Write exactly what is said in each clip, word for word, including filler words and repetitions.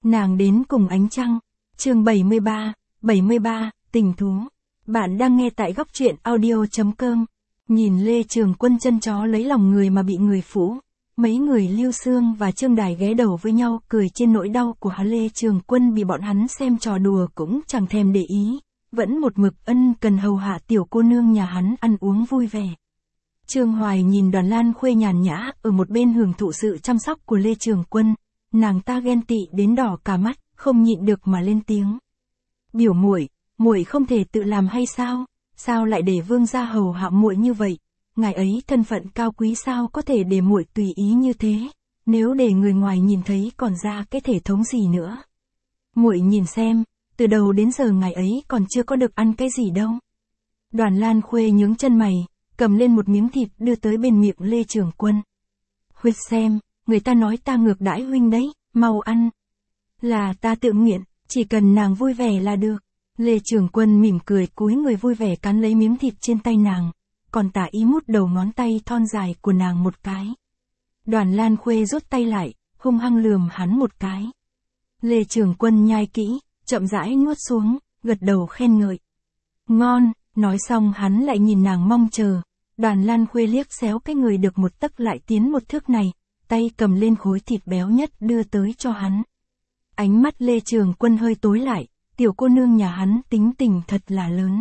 Nàng đến cùng ánh trăng. Chương bảy mươi ba, bảy mươi ba, tình thú. Bạn đang nghe tại góc truyện audio chấm com. Nhìn Lê Trường Quân chân chó lấy lòng người mà bị người phũ. Mấy người Lưu Xương và Trương Đài ghé đầu với nhau cười trên nỗi đau của hắn. Lê Trường Quân bị bọn hắn xem trò đùa cũng chẳng thèm để ý. Vẫn một mực ân cần hầu hạ tiểu cô nương nhà hắn ăn uống vui vẻ. Trương Hoài nhìn Đoàn Lan Khuê nhàn nhã ở một bên hưởng thụ sự chăm sóc của Lê Trường Quân. Nàng ta ghen tị đến đỏ cả mắt, không nhịn được mà lên tiếng. Biểu muội, muội không thể tự làm hay sao? Sao lại để vương gia hầu hạ muội như vậy? Ngài ấy thân phận cao quý sao có thể để muội tùy ý như thế? Nếu để người ngoài nhìn thấy còn ra cái thể thống gì nữa? Muội nhìn xem, từ đầu đến giờ ngài ấy còn chưa có được ăn cái gì đâu. Đoàn Lan Khuê nhướng chân mày, cầm lên một miếng thịt đưa tới bên miệng Lê Trường Quân. Huynh xem, người ta nói ta ngược đãi huynh đấy, mau ăn. Là ta tự nguyện, chỉ cần nàng vui vẻ là được. Lê Trường Quân mỉm cười cúi người vui vẻ cắn lấy miếng thịt trên tay nàng, còn tả ý mút đầu ngón tay thon dài của nàng một cái. Đoàn Lan Khuê rút tay lại, hung hăng lườm hắn một cái. Lê Trường Quân nhai kỹ, chậm rãi nuốt xuống, gật đầu khen ngợi. Ngon, nói xong hắn lại nhìn nàng mong chờ. Đoàn Lan Khuê liếc xéo cái người được một tấc lại tiến một thước này, tay cầm lên khối thịt béo nhất đưa tới cho hắn. Ánh mắt Lê Trường Quân hơi tối lại, tiểu cô nương nhà hắn tính tình thật là lớn.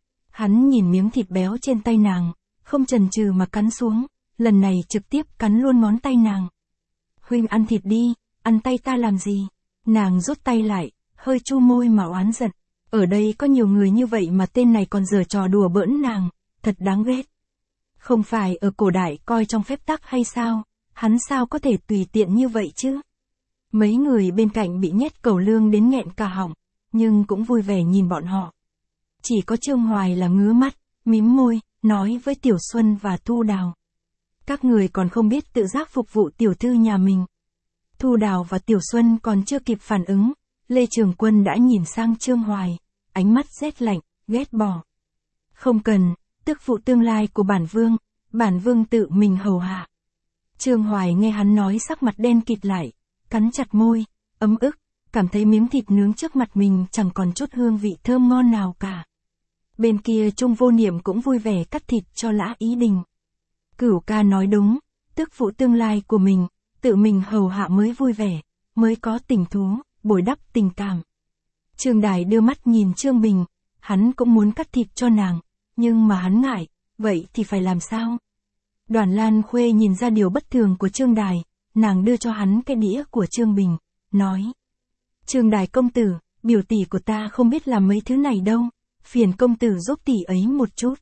Hắn nhìn miếng thịt béo trên tay nàng, không chần chừ mà cắn xuống, lần này trực tiếp cắn luôn ngón tay nàng. Huynh ăn thịt đi, ăn tay ta làm gì? Nàng rút tay lại, hơi chu môi mà oán giận. Ở đây có nhiều người như vậy mà tên này còn giở trò đùa bỡn nàng, thật đáng ghét. Không phải ở cổ đại coi trong phép tắc hay sao, hắn sao có thể tùy tiện như vậy chứ? Mấy người bên cạnh bị nhét cẩu lương đến nghẹn cả họng, nhưng cũng vui vẻ nhìn bọn họ. Chỉ có Trương Hoài là ngứa mắt, mím môi, nói với Tiểu Xuân và Thu Đào. Các người còn không biết tự giác phục vụ tiểu thư nhà mình. Thu Đào và Tiểu Xuân còn chưa kịp phản ứng, Lê Trường Quân đã nhìn sang Trương Hoài, ánh mắt rét lạnh, ghét bỏ. Không cần, tức phụ tương lai của bản vương, bản vương tự mình hầu hạ. Trương Hoài nghe hắn nói sắc mặt đen kịt lại, cắn chặt môi, ấm ức, cảm thấy miếng thịt nướng trước mặt mình chẳng còn chút hương vị thơm ngon nào cả. Bên kia Trung Vô Niệm cũng vui vẻ cắt thịt cho Lã Ý Đình. Cửu ca nói đúng, tức phụ tương lai của mình, tự mình hầu hạ mới vui vẻ, mới có tình thú, bồi đắp tình cảm. Trương Đài đưa mắt nhìn Trương Bình, hắn cũng muốn cắt thịt cho nàng, nhưng mà hắn ngại, vậy thì phải làm sao? Đoàn Lan Khuê nhìn ra điều bất thường của Trương Đài, nàng đưa cho hắn cái đĩa của Trương Bình, nói. Trương Đài công tử, biểu tỷ của ta không biết làm mấy thứ này đâu, phiền công tử giúp tỷ ấy một chút.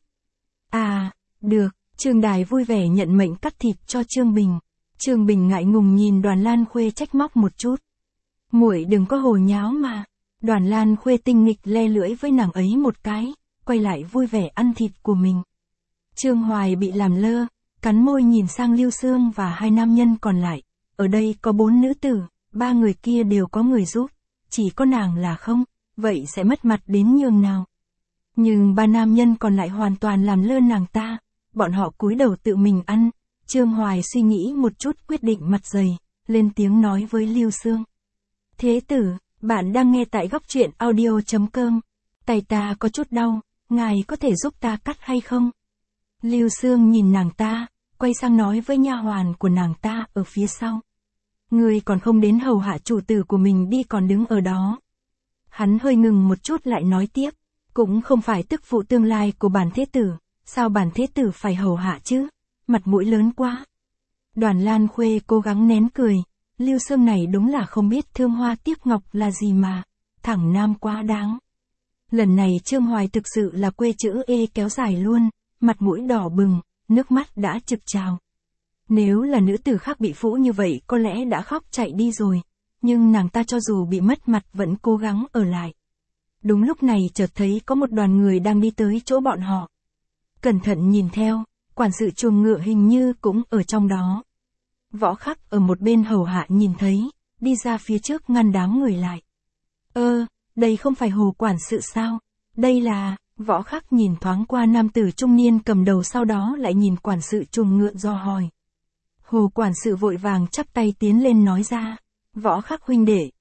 À, được, Trương Đài vui vẻ nhận mệnh cắt thịt cho Trương Bình. Trương Bình ngại ngùng nhìn Đoàn Lan Khuê trách móc một chút. Muội đừng có hồ nháo mà. Đoàn Lan Khuê tinh nghịch le lưỡi với nàng ấy một cái, quay lại vui vẻ ăn thịt của mình. Trương Hoài bị làm lơ, cắn môi nhìn sang Lưu Xương và hai nam nhân còn lại. Ở đây có bốn nữ tử, ba người kia đều có người giúp, chỉ có nàng là không, vậy sẽ mất mặt đến nhường nào. Nhưng ba nam nhân còn lại hoàn toàn làm lơ nàng ta, bọn họ cúi đầu tự mình ăn. Trương Hoài suy nghĩ một chút quyết định mặt dày, lên tiếng nói với Lưu Xương. Thế tử, bạn đang nghe tại góc truyện audio chấm com. Tay ta có chút đau, ngài có thể giúp ta cắt hay không? Lưu Xương nhìn nàng ta, quay sang nói với nha hoàn của nàng ta ở phía sau. Người còn không đến hầu hạ chủ tử của mình đi còn đứng ở đó. Hắn hơi ngừng một chút lại nói tiếp, cũng không phải tức phụ tương lai của bản thế tử, sao bản thế tử phải hầu hạ chứ? Mặt mũi lớn quá. Đoàn Lan Khuê cố gắng nén cười, Lưu Xương này đúng là không biết thương hoa tiếc ngọc là gì mà, thẳng nam quá đáng. Lần này Trương Hoài thực sự là quê chữ ê kéo dài luôn, mặt mũi đỏ bừng, nước mắt đã trực trào. Nếu là nữ tử khác bị phũ như vậy có lẽ đã khóc chạy đi rồi, nhưng nàng ta cho dù bị mất mặt vẫn cố gắng ở lại. Đúng lúc này chợt thấy có một đoàn người đang đi tới chỗ bọn họ. Cẩn thận nhìn theo, quản sự chuồng ngựa hình như cũng ở trong đó. Võ Khắc ở một bên hầu hạ nhìn thấy, đi ra phía trước ngăn đám người lại. Ơ, đây không phải Hồ quản sự sao? Đây là... Võ Khắc nhìn thoáng qua nam tử trung niên cầm đầu sau đó lại nhìn quản sự chuồng ngựa do hỏi. Hồ quản sự vội vàng chắp tay tiến lên nói ra. Võ Khắc huynh đệ,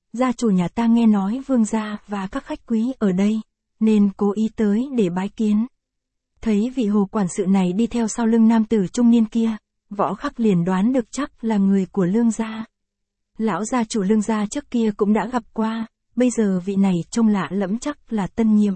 gia chủ nhà ta nghe nói vương gia và các khách quý ở đây, nên cố ý tới để bái kiến. Thấy vị Hồ quản sự này đi theo sau lưng nam tử trung niên kia, Võ Khắc liền đoán được chắc là người của Lương gia. Lão gia chủ Lương gia trước kia cũng đã gặp qua, bây giờ vị này trông lạ lẫm chắc là tân nhiệm.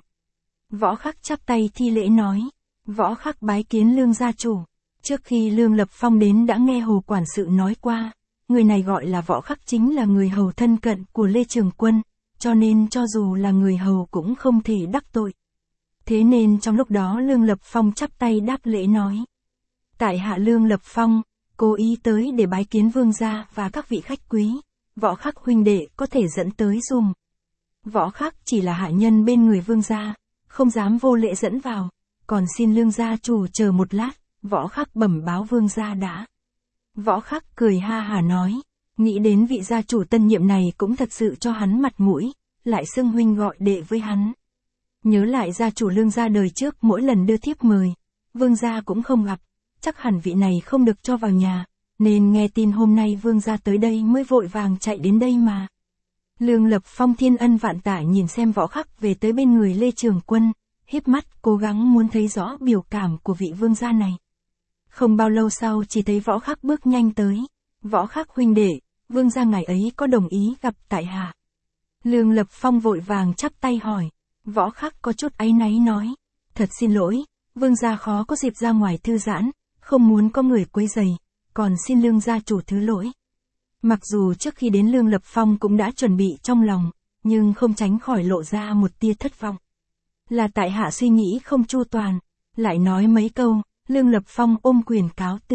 Võ Khắc chắp tay thi lễ nói, Võ Khắc bái kiến Lương gia chủ. Trước khi Lương Lập Phong đến đã nghe Hồ quản sự nói qua, người này gọi là Võ Khắc chính là người hầu thân cận của Lê Trường Quân, cho nên cho dù là người hầu cũng không thể đắc tội. Thế nên trong lúc đó Lương Lập Phong chắp tay đáp lễ nói, tại hạ Lương Lập Phong, cố ý tới để bái kiến vương gia và các vị khách quý, Võ Khắc huynh đệ có thể dẫn tới dùm. Võ Khắc chỉ là hạ nhân bên người vương gia, không dám vô lễ dẫn vào, còn xin Lương gia chủ chờ một lát, Võ Khắc bẩm báo vương gia đã. Võ Khắc cười ha hả nói, nghĩ đến vị gia chủ tân nhiệm này cũng thật sự cho hắn mặt mũi, lại xưng huynh gọi đệ với hắn. Nhớ lại gia chủ Lương gia đời trước mỗi lần đưa thiếp mời, vương gia cũng không gặp, chắc hẳn vị này không được cho vào nhà, nên nghe tin hôm nay vương gia tới đây mới vội vàng chạy đến đây mà. Lương Lập Phong thiên ân vạn tạ nhìn xem Võ Khắc về tới bên người Lê Trường Quân, híp mắt cố gắng muốn thấy rõ biểu cảm của vị vương gia này. Không bao lâu sau chỉ thấy Võ Khắc bước nhanh tới, Võ Khắc huynh đệ, vương gia ngài ấy có đồng ý gặp tại hạ? Lương Lập Phong vội vàng chắp tay hỏi. Võ Khắc có chút áy náy nói, thật xin lỗi, vương gia khó có dịp ra ngoài thư giãn, không muốn có người quấy rầy, còn xin Lương gia chủ thứ lỗi. Mặc dù trước khi đến Lương Lập Phong cũng đã chuẩn bị trong lòng, nhưng không tránh khỏi lộ ra một tia thất vọng. Là tại hạ suy nghĩ không chu toàn, lại nói mấy câu, Lương Lập Phong ôm quyền cáo từ.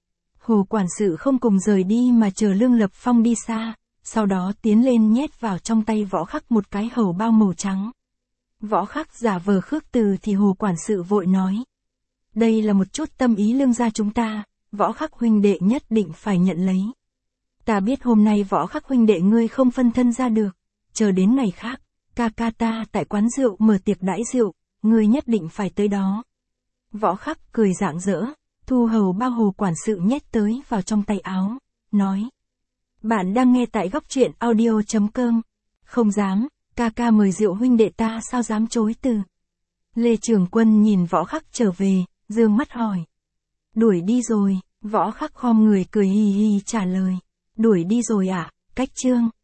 Hồ quản sự không cùng rời đi mà chờ Lương Lập Phong đi xa, sau đó tiến lên nhét vào trong tay Võ Khắc một cái hầu bao màu trắng. Võ Khắc giả vờ khước từ thì Hồ quản sự vội nói, đây là một chút tâm ý Lương gia chúng ta, Võ Khắc huynh đệ nhất định phải nhận lấy. Ta biết hôm nay Võ Khắc huynh đệ ngươi không phân thân ra được, chờ đến ngày khác, ca ca ta tại quán rượu mở tiệc đãi rượu, ngươi nhất định phải tới đó. Võ Khắc cười rạng rỡ, thu hầu bao Hồ quản sự nhét tới vào trong tay áo, nói, bạn đang nghe tại góc truyện audio chấm com, không dám. Ca ca mời rượu huynh đệ ta sao dám chối từ. Lê Trường Quân nhìn Võ Khắc trở về, dương mắt hỏi. Đuổi đi rồi, Võ Khắc khom người cười hì hì trả lời. Đuổi đi rồi ạ, à, cách chương.